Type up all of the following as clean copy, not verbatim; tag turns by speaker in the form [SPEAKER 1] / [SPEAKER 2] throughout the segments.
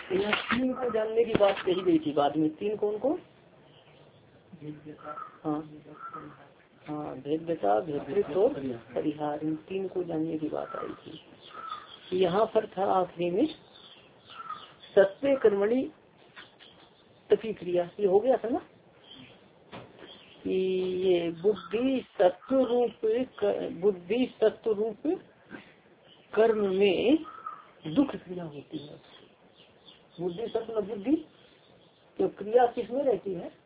[SPEAKER 1] यहाँ तीन को जानने की बात कही गई थी बाद में। तीन कौन कौन? हाँ हाँ, भेद्यता, भेदृत्व और परिहार, इन तीन को जानने की बात आई थी। यहाँ पर था आखिरी में सत्य कर्मणि तपी क्रिया, ये हो गया था ना कि ये बुद्धि सत्व रूप कर्म में दुख क्रिया होती है। बुद्धि सत्व बुद्धि तो क्रिया किसमें रहती है?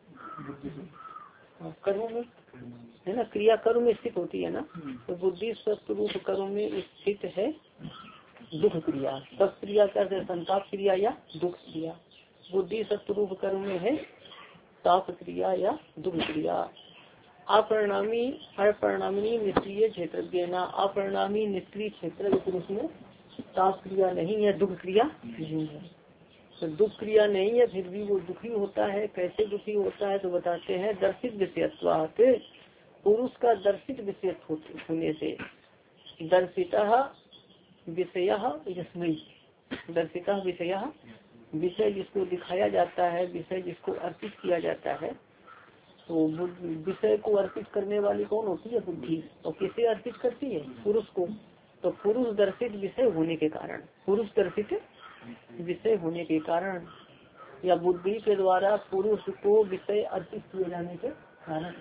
[SPEAKER 1] कर्म में, है ना। क्रिया कर्म में स्थित होती है ना। तो बुद्धि सत्व रूप कर्म में स्थित है दुख क्रिया। सब क्रिया करते संताप क्रिया या दुख क्रिया। बुद्धि सत्व रूप कर्म में है ताप क्रिया या दुख क्रिया। अपरिणामी अपरिणामी निष्क्रिय क्षेत्र ना, अपरिणामी निष्क्रिय क्षेत्र पुरुष में ताप क्रिया नहीं है, दुख क्रिया नहीं है। तो दुख क्रिया नहीं है फिर भी वो दुखी होता है। कैसे दुखी होता है तो बताते हैं दर्शित विषयत्वात्, पुरुष का दर्शित विषय होने से। दर्शिता विषय यस्मै, दर्शिता विषय, विषय जिसको दिखाया जाता है, विषय जिसको अर्पित किया जाता है। तो विषय को अर्पित करने वाली कौन होती है? बुद्धि। और किसे अर्पित करती है? पुरुष को। तो पुरुष दर्शित विषय होने के कारण, पुरुष दर्शित विषय होने के कारण या बुद्धि के द्वारा पुरुष को विषय अर्पित किए जाने के कारण।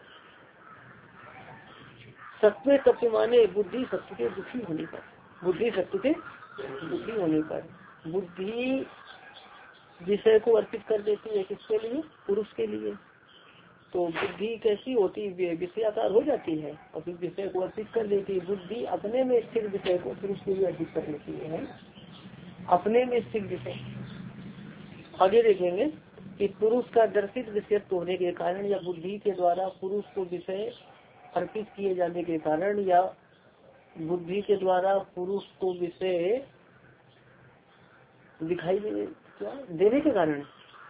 [SPEAKER 1] सत्व तत्व माने बुद्धि सत्व के दुखी होने पर, बुद्धि सत्व के दुखी होने पर बुद्धि विषय को अर्पित कर देती है। किसके लिए? पुरुष के लिए। तो बुद्धि कैसी होती है? विषयाकार हो जाती है और फिर विषय को अर्पित कर देती है। बुद्धि अपने में स्थिर विषय को पुरुष के लिए अर्पित कर देती है, अपने में स्थिर विषय। आगे देखेंगे कि पुरुष का दर्शित विषयत्व होने के कारण या बुद्धि के द्वारा पुरुष को विषय अर्पित किए जाने के कारण या बुद्धि के द्वारा पुरुष को विषय दिखाई देने के कारण,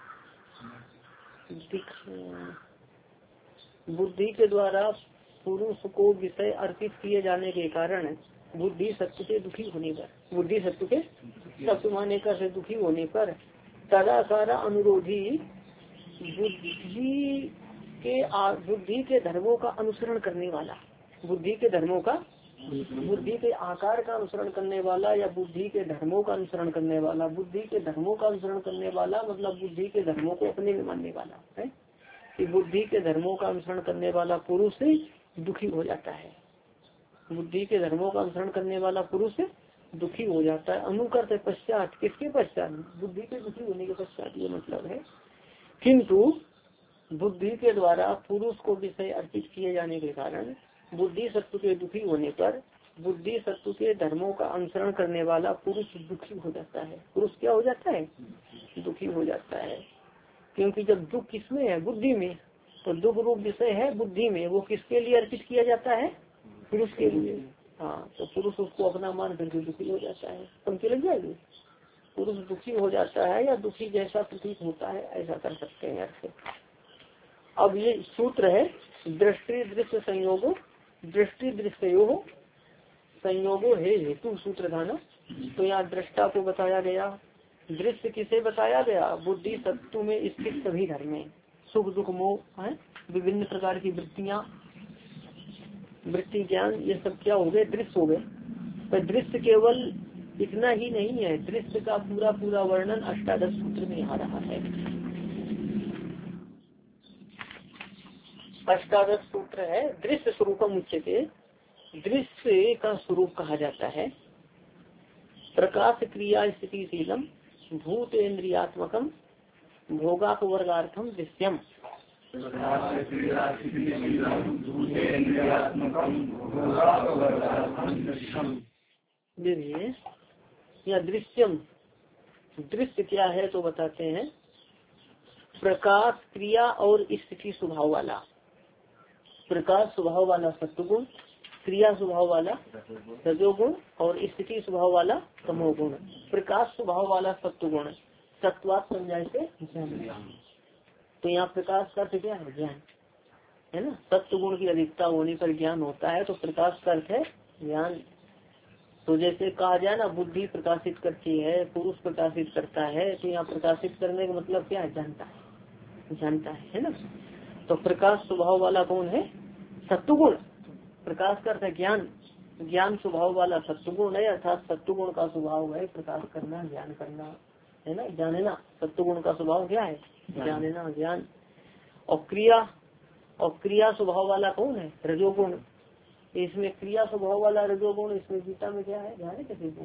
[SPEAKER 1] बुद्धि के द्वारा पुरुष को विषय अर्पित किए जाने के कारण बुद्धि सत्व के दुखी होने पर, बुद्धि सत्व के सत्व माने का से दुखी होने पर तदाकारा अनुरोधी बुद्धि के धर्मों का अनुसरण करने वाला, बुद्धि के धर्मों का, बुद्धि के आकार का अनुसरण करने वाला या बुद्धि के धर्मों का अनुसरण करने वाला। बुद्धि के धर्मों का अनुसरण करने वाला मतलब बुद्धि के धर्मों को अपने में मानने वाला है कि बुद्धि के धर्मों का अनुसरण करने वाला पुरुष दुखी हो जाता है। बुद्धि के धर्मों का अनुसरण करने वाला पुरुष दुखी हो जाता है। अनुकर्त पश्चात, किसके पश्चात? बुद्धि के दुखी होने के पश्चात, ये मतलब है। किंतु बुद्धि के द्वारा पुरुष को विषय अर्पित किए जाने के कारण बुद्धि सत्व के दुखी होने पर बुद्धि सत्व के धर्मों का अनुसरण करने वाला पुरुष दुखी हो जाता है। पुरुष क्या हो जाता है? दुखी हो जाता है। क्योंकि जब दुख किसमें है? बुद्धि में। तो दुख रूप विषय है बुद्धि में, वो किसके लिए अर्पित किया जाता है? पुरुष के लिए। हाँ, तो पुरुष उसको अपना मान करके दुखी हो जाता है। समझ लग जाएगी? पुरुष दुखी हो जाता है या दुखी जैसा प्रतीत होता है, ऐसा कर सकते हैं अर्थ। अब ये सूत्र है दृष्टि दृश्य संयोगो, दृष्टि दृश्यो संयोगो है हेतु सूत्र था ना। तो यहाँ दृष्टा को बताया गया, दृश्य किसे बताया गया? बुद्धि सत्व में स्थित सभी धर्म, सुख दुख मोह है, विभिन्न प्रकार की वृत्तियाँ, वृत्ति ज्ञान, ये सब क्या हो गए? दृश्य हो गए। पर दृश्य केवल इतना ही नहीं है, दृश्य का पूरा पूरा वर्णन अष्टादश सूत्र में आ रहा है। अष्टादश सूत्र है दृश्य स्वरूपम उच्यते, दृश्य का स्वरूप कहा जाता है। प्रकाश क्रिया स्थितिशीलम भूत इंद्रियात्मकम भोगापवर्गार्थम दृश्यम। देखिए या दृश्यम, दृश्य क्या है तो बताते हैं प्रकाश क्रिया और स्थिति स्वभाव वाला। प्रकाश स्वभाव वाला सत्वगुण, क्रिया स्वभाव वाला रजोगुण और स्थिति स्वभाव वाला तमोगुण। प्रकाश स्वभाव वाला सत्वगुण, सत्वात संज्ञा से ज्ञान। तो यहाँ प्रकाश का अर्थ क्या है? ज्ञान है ना। सत्वगुण की अधिकता होने पर ज्ञान होता है, तो प्रकाश का अर्थ है ज्ञान। तो जैसे कहा जाए ना बुद्धि प्रकाशित करती है, पुरुष प्रकाशित करता है, तो यहाँ प्रकाशित करने का मतलब क्या है? जानता है ना। तो प्रकाश स्वभाव वाला कौन है? सत्वगुण। प्रकाश का अर्थ है ज्ञान, ज्ञान स्वभाव वाला सत्वगुण है, अर्थात सत्वगुण का स्वभाव है प्रकाश करना, ज्ञान करना, है ना, जानना। सत्वगुण का स्वभाव क्या है? जानना, ज्ञान। और क्रिया स्वभाव वाला कौन है? रजोगुण। इसमें क्रिया स्वभाव वाला रजोगुण, इसमें गीता में क्या है? ध्यान है किसी को?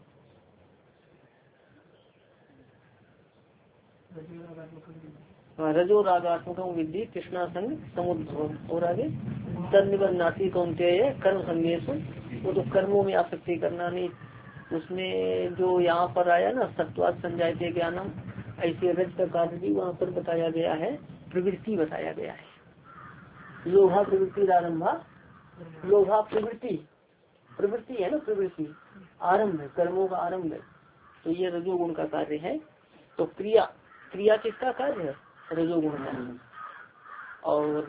[SPEAKER 1] रजो रागात्मक विद्धि कृष्णा संग समुद्भव। और आगे तन्निबंधनाती कौन्तेय कर्म संगेश, वो तो कर्मों में आसक्ति करना नहीं। उसमें जो यहाँ पर आया ना सत्वाद संजायते ज्ञानम, ऐसे रज का कार्य भी वहाँ पर बताया गया है, प्रवृत्ति बताया गया है। लोभा प्रवृत्ति आरंभा, लोभा प्रवृत्ति है ना, प्रवृत्ति आरंभ है, कर्मों का आरंभ है। तो ये रजोगुण का कार्य है। तो क्रिया किसका कार्य है? रजोगुण का। और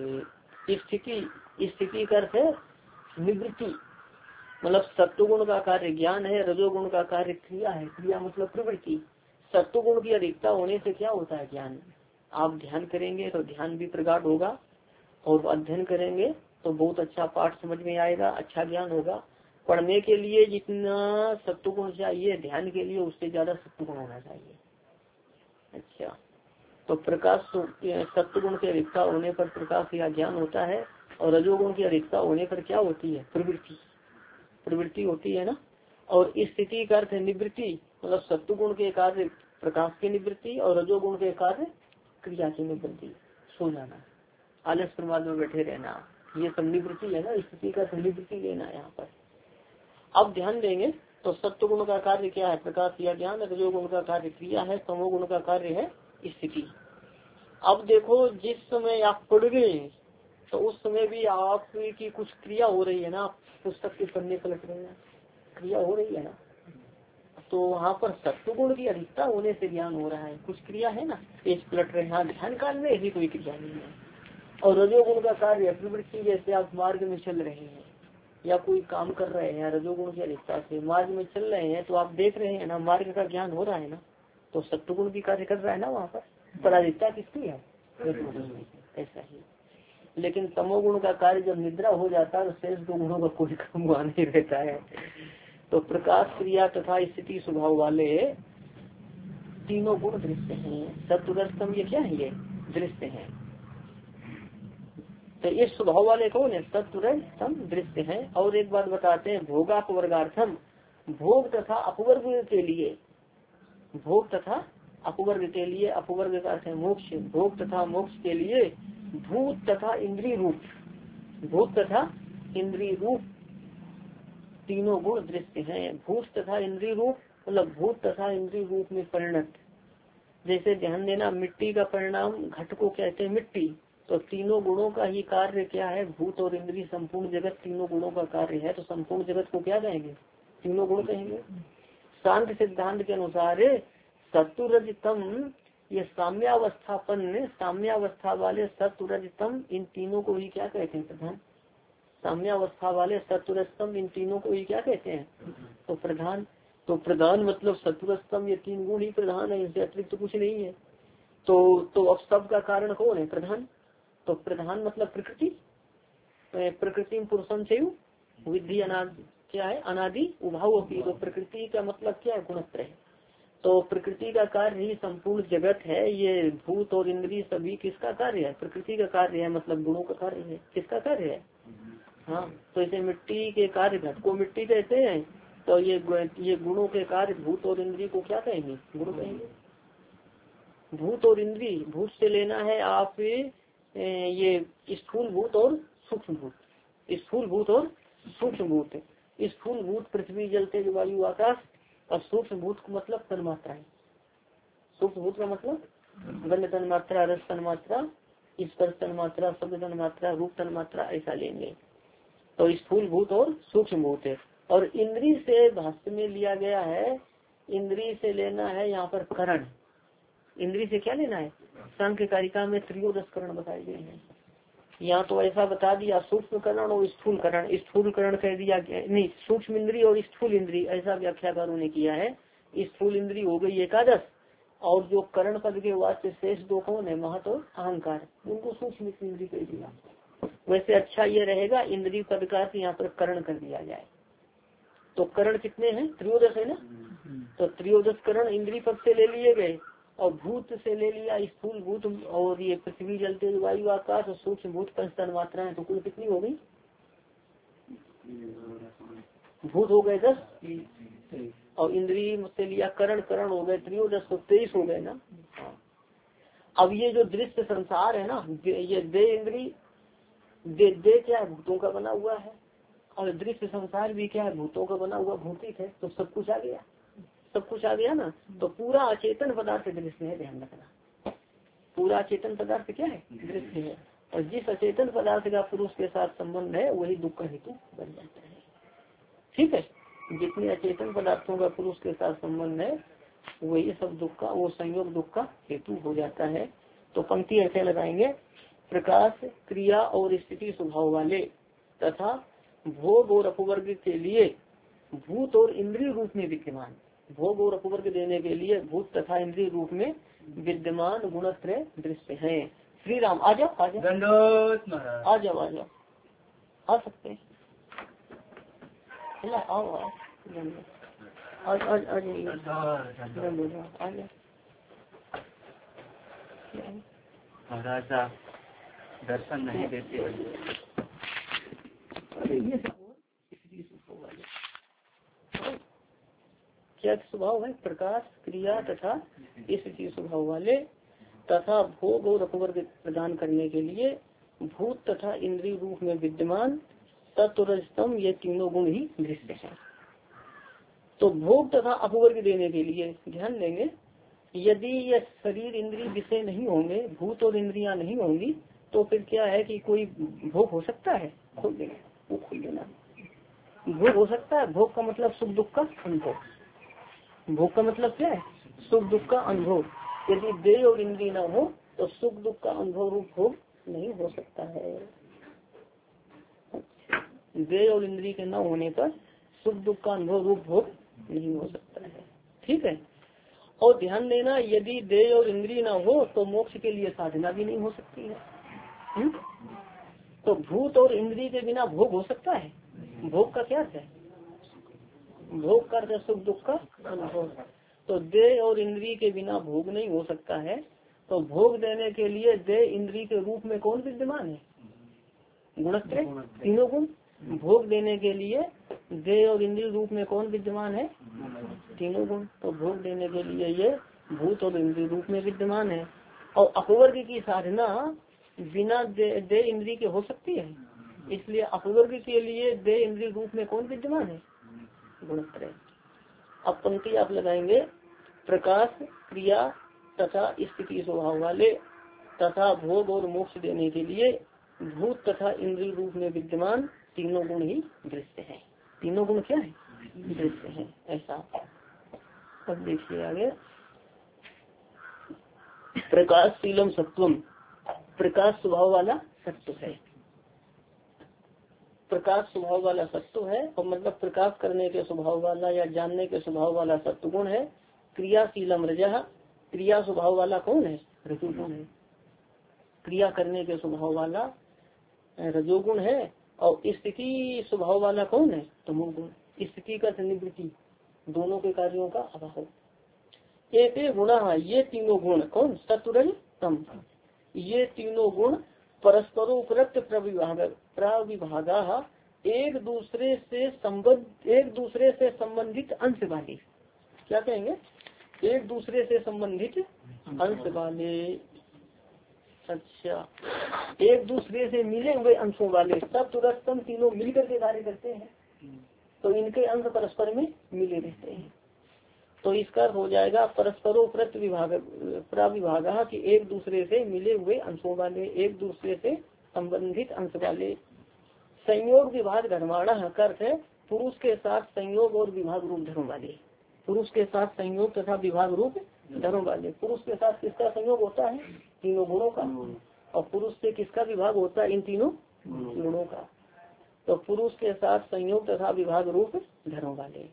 [SPEAKER 1] स्थिति का अर्थ है निवृत्ति, मतलब सत्वगुण का कार्य ज्ञान है, रजोगुण का कार्य क्रिया है। क्रिया मतलब प्रवृत्ति। सत्वगुण की अधिकता होने से क्या होता है? ज्ञान। आप ध्यान करेंगे तो ध्यान भी प्रगाढ़ होगा, और अध्ययन करेंगे तो बहुत अच्छा पाठ समझ में आएगा, अच्छा ज्ञान होगा। पढ़ने के लिए जितना सत्वगुण चाहिए, ध्यान के लिए उससे ज्यादा सत्वगुण होना चाहिए। अच्छा, तो प्रकाश सत्वगुण की अधिकता होने पर प्रकाश या ज्ञान होता है, और रजोगुण की अधिकता होने पर क्या होती है? प्रवृत्ति होती है ना। और स्थिति का अर्थ निवृत्ति, मतलब सत्वगुण के कार्य प्रकाश की निवृत्ति, और रजोगुण के कार्य क्रिया की निवृत्ति। सो जाना, आलस प्रमाद में बैठे रहना, ये सब निवृत्ति है ना। स्थिति का निवृत्ति लेना यहाँ पर। अब ध्यान देंगे तो सत्वगुण का कार्य क्या है? प्रकाश या ज्ञान। रजोगुण का कार्य क्रिया है, तमोगुण का कार्य है स्थिति। अब देखो, जिस समय आप पढ़ गए तो उस समय भी आपकी कुछ क्रिया हो रही है ना, आप पुस्तक के पन्ने पलट रहे हैं, क्रिया हो रही है ना। तो वहाँ पर सत्वगुण की अधिकता होने से ज्ञान हो रहा है, कुछ क्रिया है ना, पेज पलट रहे हैं। ध्यान काल में ऐसी कोई क्रिया नहीं है। और रजोगुण का कार्य प्रवृत्ति, जैसे आप मार्ग में चल रहे हैं या कोई काम कर रहे हैं, रजोगुण की अधिकता से मार्ग में चल रहे हैं, तो आप देख रहे हैं ना, मार्ग का ज्ञान हो रहा है ना, तो सत्वगुण भी कार्य कर रहा है ना वहाँ पर अधिकता किसकी है? ऐसा ही। लेकिन तमोगुण का कार्य जब निद्रा हो जाता है तो शेष दो गुणों का कोई काम वहाँ नहीं रहता है। तो प्रकाश, क्रिया तथा स्थिति स्वभाव वाले तीनों गुण दृश्य हैं। सत्वरस्तम ये क्या है? ये दृश्य हैं। तो ये स्वभाव वाले कौन है? सत्वरस्तम दृश्य हैं। और एक बात बताते हैं, भोगापवर्गार्थम, भोग तथा अपवर्ग के लिए, भोग तथा अपवर्ग के लिए, अपवर्ग का अर्थ है मोक्ष, भोग तथा मोक्ष के लिए भूत तथा इंद्रिय रूप, भूत तथा इंद्रिय रूप तीनों गुण दृश्य हैं। भूत तथा इंद्रिय रूप मतलब भूत तथा इंद्रिय रूप में परिणत। जैसे ध्यान देना, मिट्टी का परिणाम घट को कहते हैं मिट्टी, तो तीनों गुणों का ही कार्य क्या है? भूत और इंद्रिय, संपूर्ण जगत तीनों गुणों का कार्य है। तो संपूर्ण जगत को क्या कहेंगे? तीनों गुण कहेंगे। शांत सिद्धांत के अनुसार सत्वरजतम, ये साम्यावस्थापन्न, साम्यावस्था वाले सत्वरजतम, इन तीनों को ही क्या कहते हैं? प्रधान। साम्यावस्था वाले सत्वरजतम, इन तीनों को ही क्या कहते हैं? तो प्रधान। तो प्रधान मतलब सत्वरजतम, ये तीन गुण ही प्रधान है, इससे अतिरिक्त तो कुछ नहीं है। तो अब सब का कारण कौन है? प्रधान। तो प्रधान मतलब प्रकृति, प्रकृति पुरुषम से विधि अनादि, क्या है? अनादि उभाव की। तो प्रकृति का मतलब क्या है? गुणत्रय। तो प्रकृति का कार्य ही संपूर्ण जगत है। ये भूत और इंद्रिय सभी किसका कार्य है? प्रकृति का कार्य है, मतलब गुणों का कार्य है। किसका कार्य है? हाँ, तो इसे मिट्टी के कार्य घट को मिट्टी कहते हैं, तो ये गुणों के कार्य भूत और इंद्रिय को क्या कहेंगे? गुण कहेंगे। भूत और इंद्रिय, भूत से लेना है आप ये स्थूल भूत और सूक्ष्म भूत, स्थूल भूत और सूक्ष्म भूत। स्थूल भूत पृथ्वी, जल, तेज, वायु, आकाश, और सूक्ष्म भूत का मतलब तन्मात्रा है। सूक्ष्म भूत का मतलब गंध तन्मात्रा, रस तन्मात्रा, स्पर्श तन्मात्रा, शब्द तन्मात्रा, रूप तन्मात्रा, ऐसा लेंगे। तो स्थूल भूत और सूक्ष्म भूत है। और इंद्रिय से भाष्य में लिया गया है, इंद्रिय से लेना है यहाँ पर करण। इंद्रिय से क्या लेना है? सांख्य कारिका में त्रयोदश करण बताए गए हैं। यहाँ तो ऐसा बता दिया सूक्ष्म करण और स्थूल करण। स्थूल करण कह दिया, नहीं सूक्ष्म इंद्री और स्थूल इंद्री, ऐसा व्याख्याकारों ने किया है। स्थूल इंद्री हो गई एकादश, और जो करण पद के वाच्य शेष दो कौन है, महत और अहंकार, उनको सूक्ष्म इंद्री कह दिया। वैसे अच्छा ये रहेगा इंद्री पद का यहाँ पर करण कर दिया जाए। तो करण कितने हैं, त्रयोदश है ना। तो त्रयोदश करण इंद्री पद से ले लिए गए, और भूत से ले लिया स्थूल भूत, और ये पृथ्वी जल तेज वायु आकाश और सूक्ष्म भूत पंच तन्मात्राएं, तो कुल कितनी हो गई, भूत हो गए 10, और इंद्री से लिया करण, करण हो गए त्रयोदश, तो 23 हो गए ना। अब ये जो दृश्य संसार है ना, ये दे इंद्री दे क्या है, भूतों का बना हुआ है, और दृश्य संसार भी क्या है, भूतों का बना हुआ, भूतिक है। तो सब कुछ आ गया, सब कुछ आ गया ना। तो पूरा अचेतन पदार्थ दृश्य है, ध्यान रखना। पूरा अचेतन पदार्थ क्या है, दृश्य है। और जिस अचेतन पदार्थ का पुरुष के साथ संबंध है वही दुख का हेतु बन जाता है। ठीक है, जितने अचेतन पदार्थों का पुरुष के साथ संबंध है वही सब दुख का, वो संयोग दुख का हेतु हो जाता है। तो पंक्ति ऐसे लगाएंगे, प्रकाश क्रिया और स्थिति स्वभाव वाले तथा भोग और अपवर्ग के लिए भूत और इंद्रिय रूप में विद्यमान, भोग और अपवर्ग देने के लिए भूत तथा इंद्रिय रूप में विद्यमान गुणत्रय दृश्य है। श्री राम आ जाओ, आ जाओ, आ जाओ, आ जाओ, आ सकते हैं, आओ आओ, आज आज आज
[SPEAKER 2] महाराजा दर्शन नहीं देते।
[SPEAKER 1] अरे ये क्या स्वभाव है, प्रकाश क्रिया तथा स्थिति स्वभाव वाले तथा भोग और अपवर्ग प्रदान करने के लिए भूत तथा इंद्रिय रूप में विद्यमान तत्व ये तीनों गुण ही दृश्य है। तो भोग तथा अपवर्ग देने के लिए ध्यान देंगे, यदि ये शरीर इंद्रिय विषय नहीं होंगे, भूत और इंद्रियां नहीं होंगी, तो फिर क्या है कि कोई भोग हो सकता है, खोल देना, वो खोल देना, भोग हो सकता है। भोग का मतलब सुख दुख का अनुभव, भोग का मतलब क्या है, सुख दुख का अनुभव। यदि देह और इंद्रिय न हो तो सुख दुख का अनुभव रूप भोग नहीं हो सकता है। देह और इंद्रिय के न होने पर सुख दुख का अनुभव रूप भोग नहीं हो सकता है। ठीक है, और ध्यान देना यदि देह और इंद्रिय न हो तो मोक्ष के लिए साधना भी नहीं हो सकती है। तो भूत और इंद्रिय के बिना भोग हो सकता है। भोग का क्या है, भोग का सुख दुख का अनुभव। तो देह और इंद्रिय के बिना भोग नहीं हो सकता है। तो भोग देने के लिए देह इंद्रिय के रूप में कौन विद्यमान है, गुणत्रय, तीनों गुण। भोग देने के लिए देह और इंद्रिय रूप में कौन विद्यमान है, तीनों गुण। तो भोग देने के लिए ये भूत और इंद्रिय रूप में विद्यमान है। और अपवर्ग की साधना बिना देह इंद्रिय के हो सकती है, इसलिए अपवर्ग के लिए देह इंद्रिय रूप में कौन विद्यमान है, गुणत्रय। अब पंक्ति आप लगाएंगे, प्रकाश क्रिया तथा स्थिति स्वभाव वाले तथा भोग और मोक्ष देने के लिए भूत तथा इंद्रिय रूप में विद्यमान तीनों गुण ही दृश्य है। तीनों गुण क्या है, दृश्य है, ऐसा। अब देखिए आगे, प्रकाशशीलम सत्वम, प्रकाश स्वभाव वाला सत्व है, प्रकाश स्वभाव वाला सत्व है, और मतलब प्रकाश करने के स्वभाव वाला या जानने के स्वभाव वाला सत्व गुण है। क्रियाशीलम रजः, क्रिया स्वभाव वाला कौन है, रजोगुण है, क्रिया करने के स्वभाव वाला रजोगुण है। और स्थिति स्वभाव वाला कौन है, तमोगुण। स्थिति का निवृत्ति, दोनों के कार्यों का अभाव। एक गुणा, ये तीनों गुण कौन, सत्व तम, ये तीनों गुण परस्परोपरक्त प्रविभागा, एक दूसरे से संबंधित अंश वाले, क्या कहेंगे, एक दूसरे से संबंधित अंश वाले। अच्छा, एक दूसरे से मिले हुए अंशों वाले, सत्वरस्तम तीनों मिलकर के कार्य करते हैं, तो इनके अंश परस्पर में मिले रहते हैं। तो इसका हो जाएगा परस्परोपरक्त प्रविभागा कि एक दूसरे से मिले हुए अंशों वाले, एक दूसरे से संबंधित अंश वाले। संयोग विभाग धर्माणा का अर्थ है पुरुष के साथ संयोग और विभाग रूप धर्म वाले, पुरुष के साथ संयोग तथा विभाग रूप धर्म वाले। पुरुष के साथ किसका संयोग होता है, तीनों गुणों का, और पुरुष से किसका विभाग होता है? इन तीनों गुणों का। तो पुरुष के साथ संयोग तथा विभाग रूप धर्म वाले।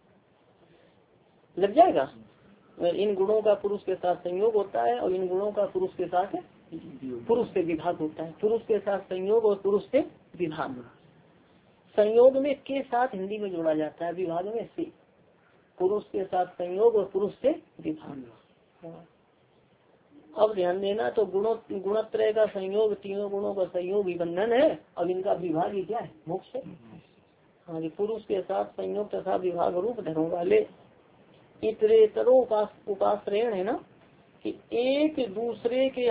[SPEAKER 1] लग जाएगा। इन गुणों का पुरुष के साथ संयोग होता है और इन गुणों का पुरुष के साथ पुरुष से विभाग होता है। पुरुष के साथ संयोग और पुरुष से विभाग। संयोग में के साथ हिंदी में जोड़ा जाता है, विभाग में से। पुरुष के साथ संयोग और पुरुष से विभाग। अब ध्यान देना, तो गुणत्रय का संयोग, तीनों गुणों का संयोग ही बंधन है और इनका विभाग ही क्या है? मोक्ष है। हाँ जी, पुरुष के साथ संयोग तथा विभाग रूप धर्म वाले। इतरेतरो उपाश्रयण है ना, कि एक दूसरे के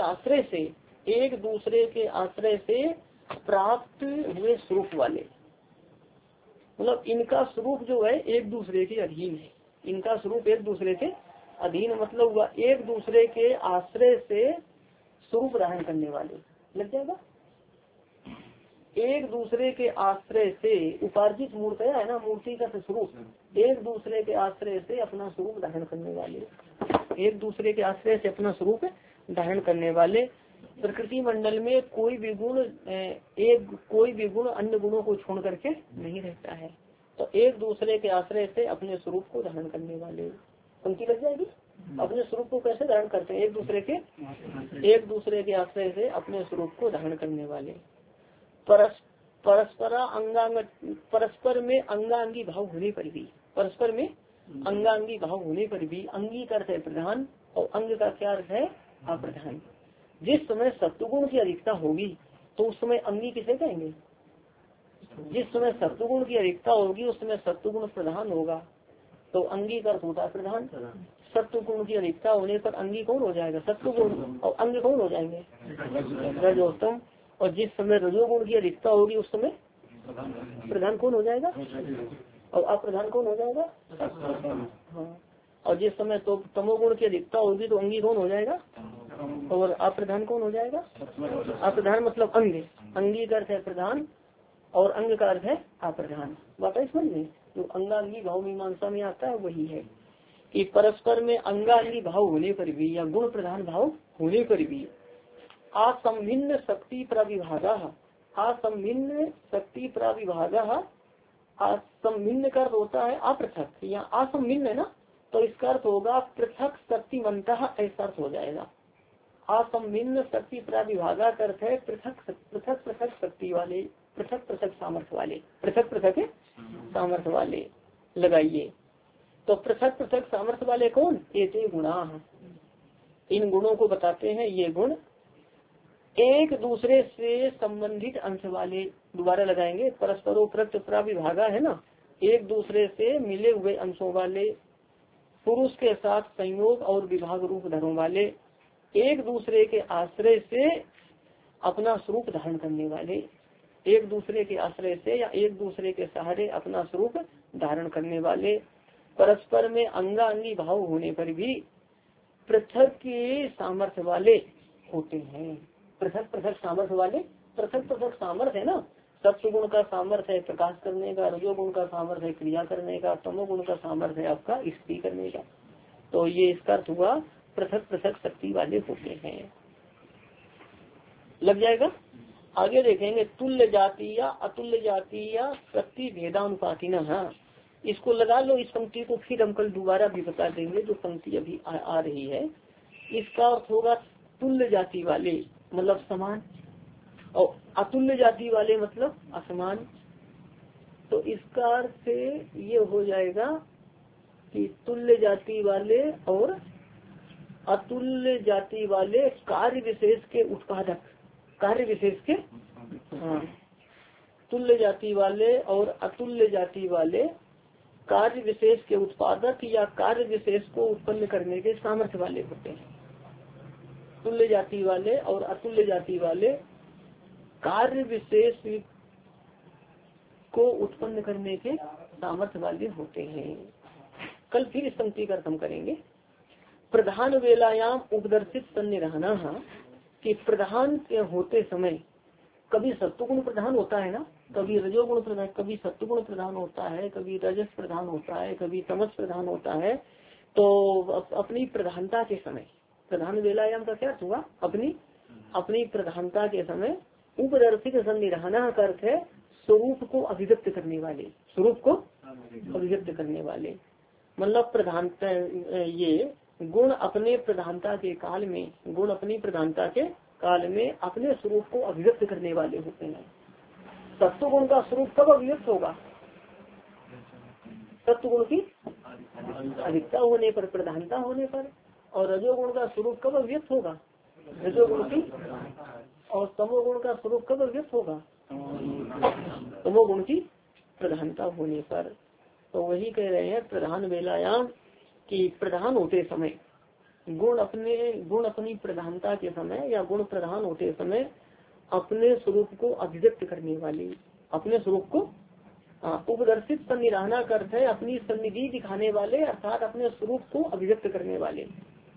[SPEAKER 1] आश्रय से प्राप्त हुए स्वरूप वाले। मतलब इनका स्वरूप जो है एक दूसरे के अधीन है। इनका स्वरूप एक दूसरे के अधीन मतलब हुआ एक दूसरे के आश्रय से स्वरूप धारण करने वाले। लग जाएगा। एक दूसरे के आश्रय से उपार्जित मूर्त है ना, मूर्ति का स्वरूप। एक दूसरे के आश्रय से अपना स्वरूप धारण करने वाले। एक दूसरे के आश्रय से अपना स्वरूप धारण करने वाले। प्रकृति मंडल में कोई भी गुण अन्य गुणों को छोड़ करके नहीं रहता है। तो एक दूसरे के आश्रय से अपने स्वरूप को धारण करने वाले। पंक्ति लग जाएगी। अपने स्वरूप को कैसे धारण करते हैं? एक दूसरे के आश्रय से अपने स्वरूप को धारण करने वाले। परस्पर में अंगांगी भाव होने पर भी, परस्पर में अंगांगी भाव होने पर भी, अंगी का अर्थ है प्रधान और अंग का क्या अर्थ है? अप्रधान। जिस समय सत्वगुण की अधिकता होगी तो उस समय अंगी किसे कहेंगे? जिस समय सत्वगुण की अधिकता होगी उस समय सत्वगुण प्रधान होगा, तो अंगी का अर्थ होता है प्रधान। सत्वगुण की अधिकता होने पर अंगी कौन हो जाएगा? सत्वगुण। और अंग कौन हो जाएंगे? रजोत्तम। और जिस समय रजोगुण की अधिकता होगी उस समय प्रधान कौन हो जाएगा? और अप्रधान कौन हो जाएगा? हाँ। और जिस समय तो तमोगुण की अधिकता होगी तो अंगी कौन हो जाएगा? और अप्रधान कौन हो जाएगा? अप्रधान मतलब अंग। अंगी का अर्थ है प्रधान और अंग का अर्थ है अप्रधान। बात है समझ में? जो अंगांगी भाव मीमांसा में आता है वही है कि परस्पर में अंगांगी भाव होने पर भी या गुण प्रधान भाव होने पर भी असंभिन्न शक्ति प्रविभागा, असंभिन्न शक्ति प्रविभागा। असंभिन्न का अर्थ होता है अपृथक। यहाँ असंभिन्न है ना, तो इसका अर्थ होगा पृथक शक्तिमंत, ऐसा अर्थ हो जाएगा। असंभिन्न शक्ति प्रविभागा का अर्थ है पृथक शक्ति वाले, पृथक सामर्थ्य वाले, पृथक सामर्थ्य वाले। लगाइए तो पृथक सामर्थ्य वाले कौन? एते गुणा। इन गुणों को बताते हैं ये गुण एक दूसरे से संबंधित अंश वाले। दोबारा लगाएंगे, परस्परोक्त प्रविभागा है ना, एक दूसरे से मिले हुए अंशों वाले, पुरुष के साथ संयोग और विभाग रूप धर्म वाले, एक दूसरे के आश्रय से अपना स्वरूप धारण करने वाले। एक दूसरे के आश्रय से या एक दूसरे के सहारे अपना स्वरूप धारण करने वाले। परस्पर में अंगांगी भाव होने पर भी पृथक के सामर्थ्य वाले होते हैं। पृथक सामर्थ्य वाले, पृथक सामर्थ्य है ना। सत्वगुण का सामर्थ्य है प्रकाश करने का, रजोगुण का सामर्थ्य है क्रिया करने का, तमोगुण का सामर्थ्य है आपका स्त्री करने का। तो ये इसका अर्थ हुआ पृथक शक्ति वाले होते हैं। लग जाएगा। आगे देखेंगे तुल्य जाति या अतुल्य जाति या शक्ति भेदानुपाति न। हाँ, इसको लगा लो। इस पंक्ति को फिर हम कल दोबारा भी बता देंगे, जो पंक्ति अभी आ रही है। इसका अर्थ होगा तुल्य जाति वाले मतलब समान, और अतुल्य जाति वाले मतलब असमान। तो इसका अर्थ ये हो जाएगा कि तुल्य जाति वाले और अतुल्य जाति वाले कार्य विशेष के उत्पादक, कार्य विशेष के। हाँ, तुल्य जाति वाले और अतुल्य जाति वाले कार्य विशेष के उत्पादक या कार्य विशेष को उत्पन्न करने के सामर्थ्य वाले होते हैं। तुल्य जाति वाले और अतुल्य जाति वाले कार्य विशेष को उत्पन्न करने के सामर्थ्य वाले होते हैं। कल फिर इस पंक्ति का अर्थ हम करेंगे। प्रधान वेलायाम उपदर्शित सन्नि रहना, कि प्रधान के होते समय कभी सत्वगुण प्रधान होता है ना, कभी रजोगुण प्रधान, कभी सत्वगुण प्रधान होता है, कभी रजस प्रधान होता है, कभी तमस प्रधान होता है। तो अपनी प्रधानता के समय, प्रधान वेलायाम का क्या हुआ? अपनी अपनी प्रधानता के समय उपदर्शित संनिधाना का अर्थ है स्वरूप को अभिव्यक्त करने वाले, स्वरूप को अभिव्यक्त करने वाले। मतलब प्रधानता, ये गुण अपने प्रधानता के काल में, गुण अपनी प्रधानता के काल में अपने स्वरूप को अभिव्यक्त करने वाले होते हैं। सत्व गुण का स्वरूप कब अभिव्यक्त होगा? सत्व गुण की अधिकता होने पर, प्रधानता होने पर। और रजोगुण का स्वरूप कब अभिव्यक्त होगा? रजोगुण की। और तमोगुण का स्वरूप कब अभिव्यक्त होगा? तमोगुण की प्रधानता होने पर। तो वही कह रहे हैं प्रधान बेलायाम की प्रधान होते समय गुण अपनी प्रधानता के समय या गुण प्रधान होते समय अपने स्वरूप को अभिव्यक्त करने वाली, अपने स्वरूप को उपदर्शित संनिधाना करते हैं अपनी सन्निधि दिखाने वाले, अर्थात अपने स्वरूप को अभिव्यक्त करने वाले।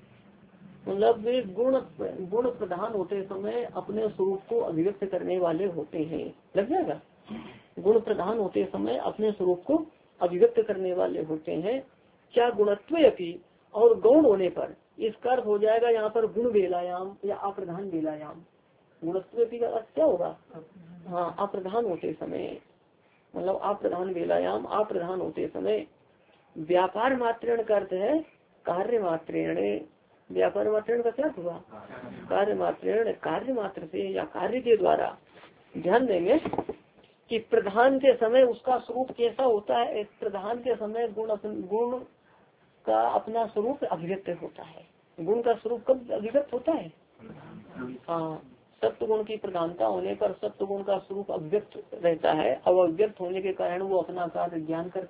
[SPEAKER 1] मतलब वे गुण प्रधान होते समय अपने स्वरूप को अभिव्यक्त करने वाले होते हैं। लग जाएगा? गुण प्रधान होते समय अपने स्वरूप को अभिव्यक्त करने वाले होते हैं। क्या गुणत्व अपि, और गौण होने पर, इसका अर्थ हो जाएगा यहाँ पर गुण बेलायाम या अप्रधान बेलायाम। गुणत्व अपि का अर्थ क्या होगा? हाँ, अप्रधान होते समय, मतलब अप्रधान बेलायाम, अप्रधान होते समय। व्यापार मात्रण का अर्थ है कार्य मात्रेण। व्यापार मात्रण का क्या हुआ? कार्य मात्रेण, कार्य मात्र से या कार्य के द्वारा। ध्यान देंगे कि प्रधान के समय उसका स्वरूप कैसा होता है। प्रधान के समय गुण का अपना स्वरूप अभिव्यक्त होता है। गुण का स्वरूप कब अभिव्यक्त होता है? हाँ, सत्व गुण की प्रधानता होने पर सत्व गुण का स्वरूप अभिव्यक्त रहता है। और अभिव्यक्त होने के कारण वो अपना कार्य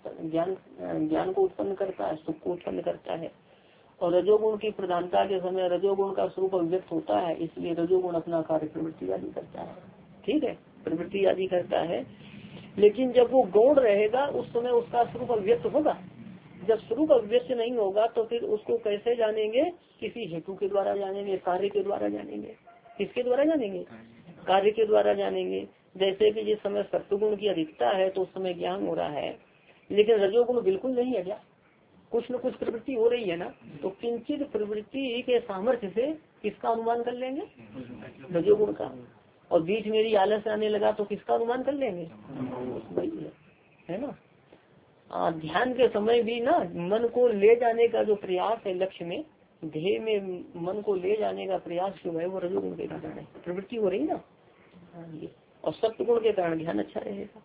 [SPEAKER 1] ज्ञान को उत्पन्न करता है, सुख को उत्पन्न करता है। और रजोगुण की प्रधानता के समय रजोगुण का स्वरूप अभिव्यक्त होता है, इसलिए रजोगुण अपना कार्य प्रवृत्ति आदि करता है। ठीक है, प्रवृत्ति आदि करता है। लेकिन जब वो गौण रहेगा उस समय उसका स्वरूप अभिव्यक्त होगा। जब स्वरूप अभिव्यक्त नहीं होगा तो फिर उसको कैसे जानेंगे? किसी हेतु के द्वारा जानेंगे, कार्य के द्वारा जानेंगे। किसके द्वारा जानेंगे? कार्य के द्वारा जानेंगे। जैसे कि जिस समय सत्वगुण की अधिकता है तो उस समय ज्ञान हो रहा है, लेकिन रजोगुण बिल्कुल नहीं है। क्या कुछ न कुछ प्रवृत्ति हो रही है ना? तो किंचित प्रवृत्ति के सामर्थ्य से किसका अनुमान कर लेंगे? रजोगुण का। और बीच मेरी आलस आने लगा तो किसका अनुमान कर लेंगे? वही है ना। ध्यान के समय भी ना मन को ले जाने का जो प्रयास है, लक्ष्य में, ध्येय में मन को ले जाने का प्रयास जो है वो रजोगुण के कारण है। प्रवृत्ति हो रही ना, और सत्वगुण के कारण ध्यान अच्छा रहेगा।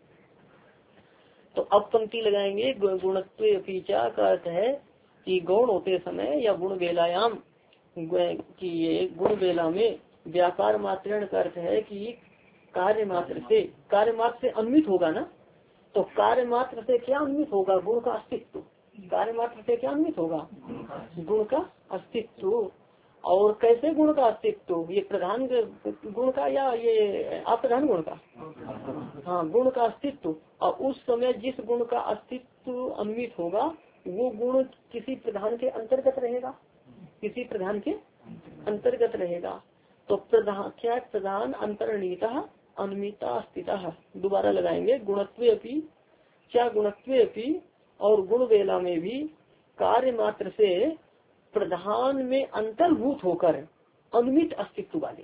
[SPEAKER 1] तो अब पंक्ति लगाएंगे गुणत्व अपीचा का अर्थ है कि गौण होते समय या गुण बेलायाम कि ये गुण बेला में व्यापार मात्रण का अर्थ है कि कार्य मात्र से अन्वित होगा ना। तो कार्य मात्र से क्या अन्वित होगा? गुण का अस्तित्व। कार्य मात्र से क्या अन्वित होगा? गुण का अस्तित्व। और कैसे गुण का अस्तित्व? ये प्रधान गुण का या ये अप्रधान गुण का? हाँ, गुण का अस्तित्व। और उस समय जिस गुण का अस्तित्व अन्वित होगा वो गुण किसी प्रधान के अंतर्गत रहेगा, किसी प्रधान के अंतर्गत रहेगा। तो प्रधान अंतर्निहितः अन्विता स्थितः। दोबारा लगाएंगे गुणत्व अपि, क्या गुणत्व अपि, और गुण बेला में भी कार्य मात्र से प्रधान में अंतर्भूत होकर अन्वित अस्तित्व वाले,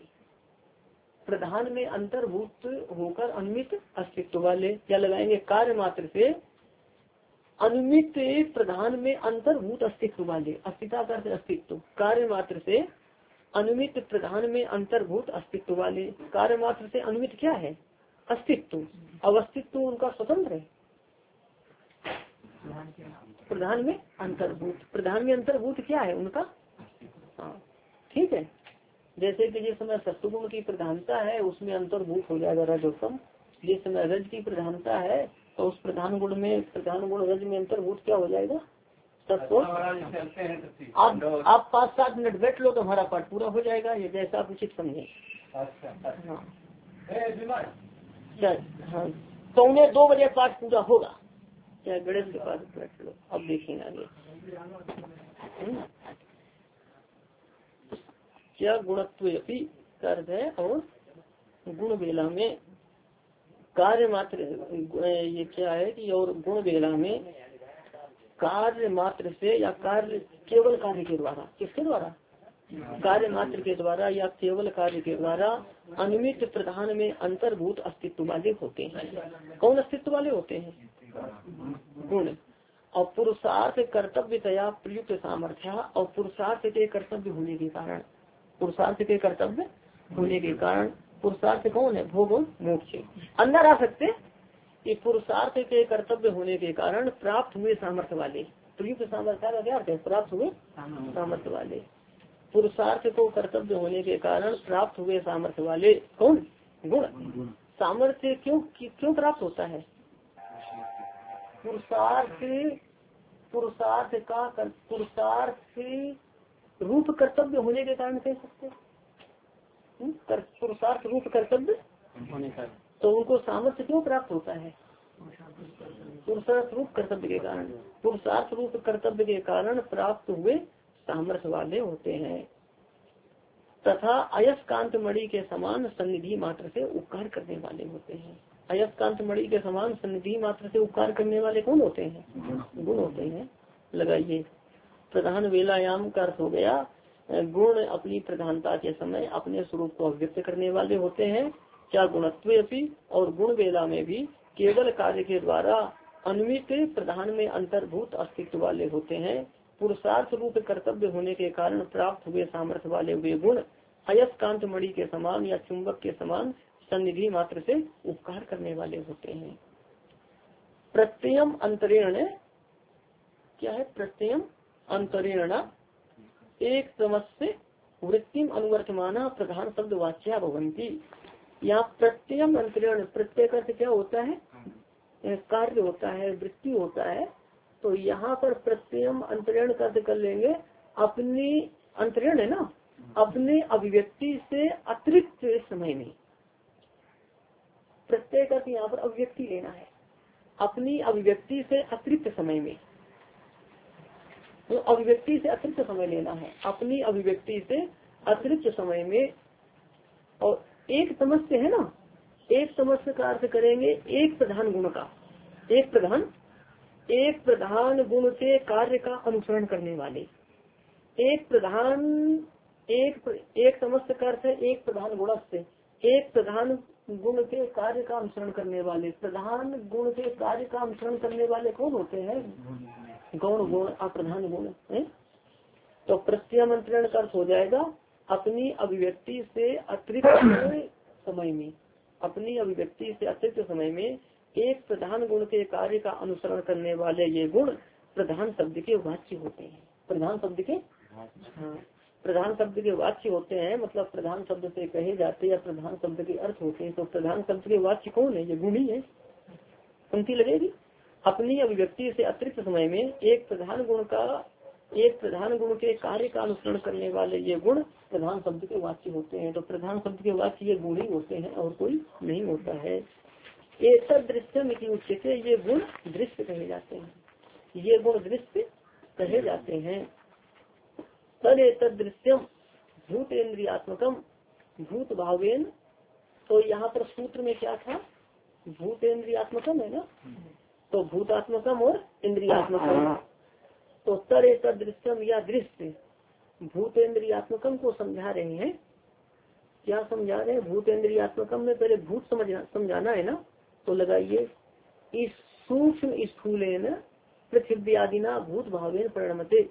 [SPEAKER 1] प्रधान में अंतर्भूत होकर अन्वित अस्तित्व वाले। क्या लगाएंगे? कार्य मात्र से अन्वित प्रधान में अंतर्भूत अस्तित्व वाले। अस्तित्व का अर्थ अस्तित्व। कार्य मात्र से अन्वित प्रधान में अंतर्भूत अस्तित्व वाले। कार्य मात्र से अन्वित क्या है? अस्तित्व। अब अस्तित्व उनका स्वतंत्र है, प्रधान में अंतर्भूत। प्रधान में अंतर्भूत क्या है उनका? हाँ, ठीक है। जैसे कि जिस समय सत्वगुण की प्रधानता है उसमें अंतर्भूत हो जाएगा रजोत्तम। जिस समय रज की प्रधानता है तो उस प्रधान गुण रज में अंतर्भूत क्या हो जाएगा? तत्व। आप 5-7 मिनट बैठ लो तो हमारा पाठ पूरा हो जाएगा। ये जैसा आप उचित समझे। हाँ, 2:15 बजे पाठ पूरा होगा। क्या गणेश के पास बैठ लो। अब देखेंगे आगे क्या गुणत्व अर्थ है। और गुण बेला में कार्य मात्र, ये क्या है कि और गुण बेला में कार्य मात्र से या कार्य केवल कार्य के द्वारा। किसके द्वारा? कार्य मात्र के द्वारा या केवल कार्य के द्वारा अनिमित प्रधान में अंतर्भूत अस्तित्व वाले होते हैं। कौन अस्तित्व वाले होते हैं? गुण। और पुरुषार्थ कर्तव्यतया प्रयुक्त सामर्थ्य, और पुरुषार्थ के कर्तव्य होने के कारण, पुरुषार्थ के कर्तव्य होने के कारण, पुरुषार्थ कौन है? भोग और मोक्ष। अंदर आ सकते कि पुरुषार्थ के कर्तव्य होने के कारण प्राप्त हुए सामर्थ्य वाले, प्रयुक्त सामर्थ्य का क्या अर्थ है? प्राप्त हुए सामर्थ्य वाले, पुरुषार्थ को कर्तव्य होने के कारण प्राप्त हुए सामर्थ्य वाले कौन? गुण। सामर्थ्य क्यों प्राप्त होता है? पुरुषार्थ रूप कर्तव्य होने के कारण कह सकते हैं। पुरुषार्थ रूप कर्तव्य होने का, तो उनको सामर्थ्य क्यों प्राप्त होता है? पुरुषार्थ रूप कर्तव्य के कारण, पुरुषार्थ रूप कर्तव्य के कारण प्राप्त हुए सामर्थ्य वाले होते हैं। तथा अयस्कांत मणि के समान सन्निधि मात्र से उपकार करने वाले होते हैं। अयस्कांत मणि के समान सन्निधि मात्र से उपकार करने वाले कौन होते हैं? गुण होते हैं। लगाइए, प्रधान वेलायाम का अर्थ हो गया गुण अपनी प्रधानता के समय अपने स्वरूप को अभिव्यक्त करने वाले होते हैं। क्या गुणत्व अपनी, और गुण वेला में भी केवल कार्य के द्वारा अनिमित प्रधान में अंतर्भूत अस्तित्व वाले होते हैं। पुरुषार्थ रूप कर्तव्य होने के कारण प्राप्त हुए सामर्थ्य वाले वे गुण अयस्कांत मणि के समान या चुंबक के समान सन्निधि मात्र से उपकार करने वाले होते हैं। प्रत्ययम अंतरेण, क्या है? प्रत्ययम अंतरेण एक समस्य वृत्तिम अनुवर्तमाना प्रधान शब्द वाच्या भवंती। यहाँ प्रत्ययम अंतरेण, प्रत्यय का क्या होता है? कार्य होता है, वृत्ति होता है। तो यहाँ पर प्रत्ययम अंतरेण का कर लेंगे अपनी, अंतरेण है ना, अपने अभिव्यक्ति से अतिरिक्त समय में। प्रत्यय का यहाँ पर अभिव्यक्ति लेना है, अपनी अभिव्यक्ति से अतिरिक्त समय में, तो अभिव्यक्ति से अतिरिक्त समय लेना है, अपनी अभिव्यक्ति से अतिरिक्त समय में। और एक समस्या है ना, एक समस्या का अर्थ करेंगे एक प्रधान गुण का, एक प्रधान गुण के कार्य का अनुसरण करने वाले, एक समस्या का अर्थ है एक प्रधान गुण से, एक प्रधान गुण के कार्य का अनुसरण करने वाले। प्रधान गुण के कार्य का अनुसरण करने वाले कौन होते हैं? गौण गुण, अप्रधान गुण है। तो प्रत्ययमंत्रण का अर्थ हो जाएगा अपनी अभिव्यक्ति से अतिरिक्त समय में, अपनी अभिव्यक्ति से अतिरिक्त समय में एक प्रधान गुण के कार्य का अनुसरण करने वाले ये गुण प्रधान शब्द के वाच्य होते हैं। प्रधान शब्द के, हाँ, प्रधान शब्द के वाच्य होते हैं, मतलब प्रधान शब्द से कहे जाते या प्रधान शब्द के अर्थ होते हैं। तो प्रधान शब्द के वाच्य कौन है? ये गुण ही है। पंक्ति लगेगी, अपनी अभिव्यक्ति से अतिरिक्त समय में एक प्रधान गुण के कार्य का अनुसरण करने वाले ये गुण प्रधान शब्द के वाच्य होते हैं। तो प्रधान शब्द के वाच्य ये गुण ही होते हैं और कोई नहीं होता है। एक दृश्यम की उच्चते, ये गुण दृश्य कहे जाते हैं, ये गुण दृश्य कहे जाते हैं। तद एक दृश्यम भूतेन्द्रियात्मकम भूत भावेन, तो यहाँ पर सूत्र में क्या था? भूतेन्द्रियात्मकम है ना, तो भूतात्मकम और इंद्रियात्मकम। तो तर एक दृश्यम या दृश्य भूतेन्द्रियात्मकम को समझा रहे हैं। क्या समझा रहे हैं? भूतेन्द्रियात्मकम में पहले भूत समझाना है ना, तो लगाइए इस सूक्ष्म स्थूलेन पृथ्वी आदिना भूत भावेन परिणमते।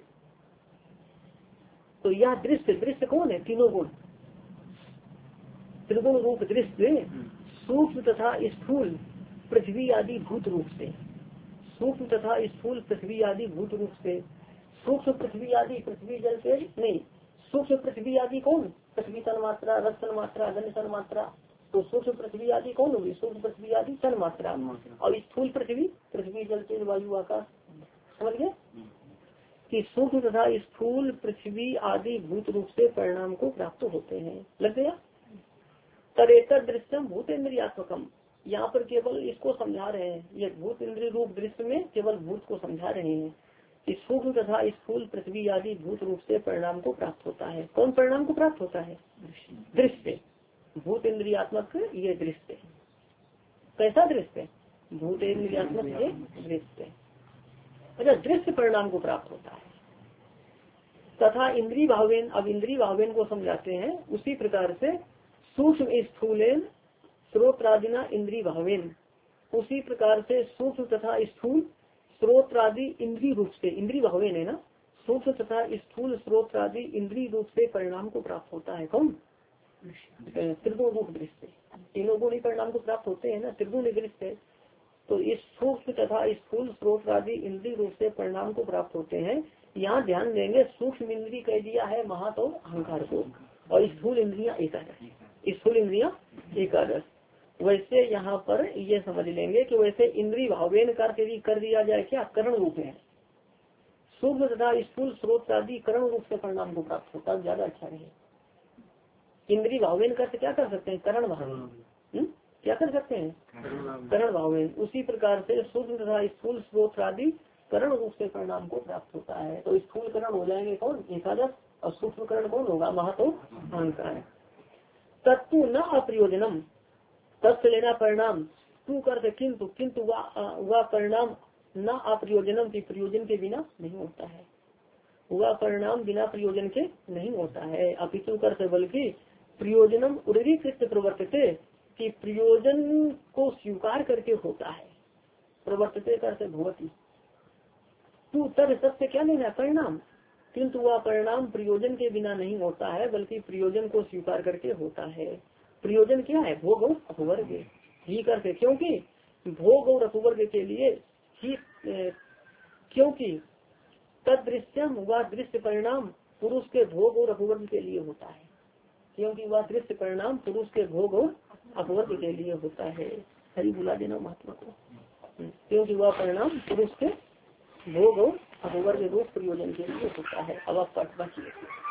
[SPEAKER 1] तो यह दृश्य कौन है? तीनों गुण, त्रिगुण रूप दृश्य सूक्ष्म तथा स्थूल पृथ्वी आदि भूत रूप से, सूक्ष्म तथा स्थूल पृथ्वी आदि भूत रूप से। सूक्ष्म पृथ्वी आदि पृथ्वी जल से नहीं, सूक्ष्म पृथ्वी आदि कौन? पृथ्वी तन मात्रा, रस तन मात्रा, गंध तन मात्रा। तो सूक्ष्म पृथ्वी आदि कौन होगी? सूक्ष्म पृथ्वी आदि तन मात्रा, और स्थूल पृथ्वी जल तेज वायु आकाश। समझ गए कि सूक्ष्म तथा स्थूल पृथ्वी आदि भूत रूप से परिणाम को प्राप्त होते हैं। लग गया? तरेतर दृश्यम भूतेन्द्रियात्मकम, यहाँ पर केवल इसको समझा रहे हैं, ये भूत इंद्रिय रूप दृश्य में केवल भूत को समझा रहे हैं कि सूक्ष्म तथा स्थूल पृथ्वी आदि भूत रूप से परिणाम को प्राप्त होता है। कौन परिणाम को प्राप्त होता है? दृश्य, भूत इंद्रियात्मक ये दृश्य। कैसा दृश्य? भूत इंद्रियात्मक ये दृश्य। अच्छा, दृश्य परिणाम को प्राप्त होता है। तथा इंद्री भावेन, अब इंद्री भावेन को समझाते हैं उसी प्रकार से सूक्ष्म स्थूलेन श्रोत्रादिना इंद्री भावेन, उसी प्रकार से सूक्ष्म तथा स्थूल श्रोत्रादि इंद्री रूप से, इंद्री भावेन है ना, सूक्ष्म तथा स्थूल श्रोत्रादि इंद्री रूप से परिणाम को प्राप्त होता है। कौन? त्रिगुण रूप दृष्टि, तीनों गुण ही परिणाम को प्राप्त होते हैं ना, त्रिगुण दृष्टि। तो इस सूक्ष्म तथा स्थूल श्रोत्रादि इंद्री रूप से परिणाम को प्राप्त होते हैं। यहाँ ध्यान देंगे सूक्ष्म इंद्री कह दिया है महत और अहंकार को, और स्थूल इंद्रिया एकादश, स्थूल इंद्रिया एकादश। वैसे यहाँ पर ये समझ लेंगे कि वैसे इंद्री भावेन कर दिया जाए क्या, करण रूप है। सूक्ष्म तथा स्थूल श्रोत्रादि करण रूप से परिणाम को प्राप्त होता है, ज्यादा अच्छा रहे। इंद्री भावेन कर क्या कर सकते हैं, करण भावेन, क्या कर सकते हैं, करण भावेन। उसी प्रकार से सूक्ष्म तथा स्थूल श्रोत्रादि करण रूप से परिणाम को प्राप्त होता है। तो स्थूल करण हो जाएंगे कौन, एकादश, और सूक्ष्म करण कौन होगा, महतो अहंकार। तत्व न अप्रयोजनम, तत्व लेना परिणाम, तू कर किंतु, किंतु वह परिणाम न अप्रयोजनम की प्रयोजन के बिना नहीं होता है, वह परिणाम बिना प्रयोजन के नहीं होता है। अपितु कर बल्कि प्रयोजनम उदरीकृत प्रवर्तते, कि प्रयोजन को स्वीकार करके होता है। प्रवर्तते करते भवती, तू तद सत्य क्या लेना परिणाम, किंतु वह परिणाम प्रयोजन के बिना नहीं होता है, बल्कि प्रयोजन को स्वीकार करके होता है। प्रयोजन क्या है, भोग और अपवर्ग ही करके, क्योंकि भोग और अपवर्ग के लिए ही, क्योंकि तदृश्यम वह दृश्य परिणाम पुरुष के भोग और अपवर्ग के लिए होता है, क्योंकि वह दृश्य परिणाम पुरुष के भोग और अपवर्ग के लिए होता है। हरी बुला देना महात्मा को, क्योंकि वह परिणाम पुरुष के भोग और अपवर्ग रूप प्रयोजन के लिए होता है। अब आप पाठ बाकी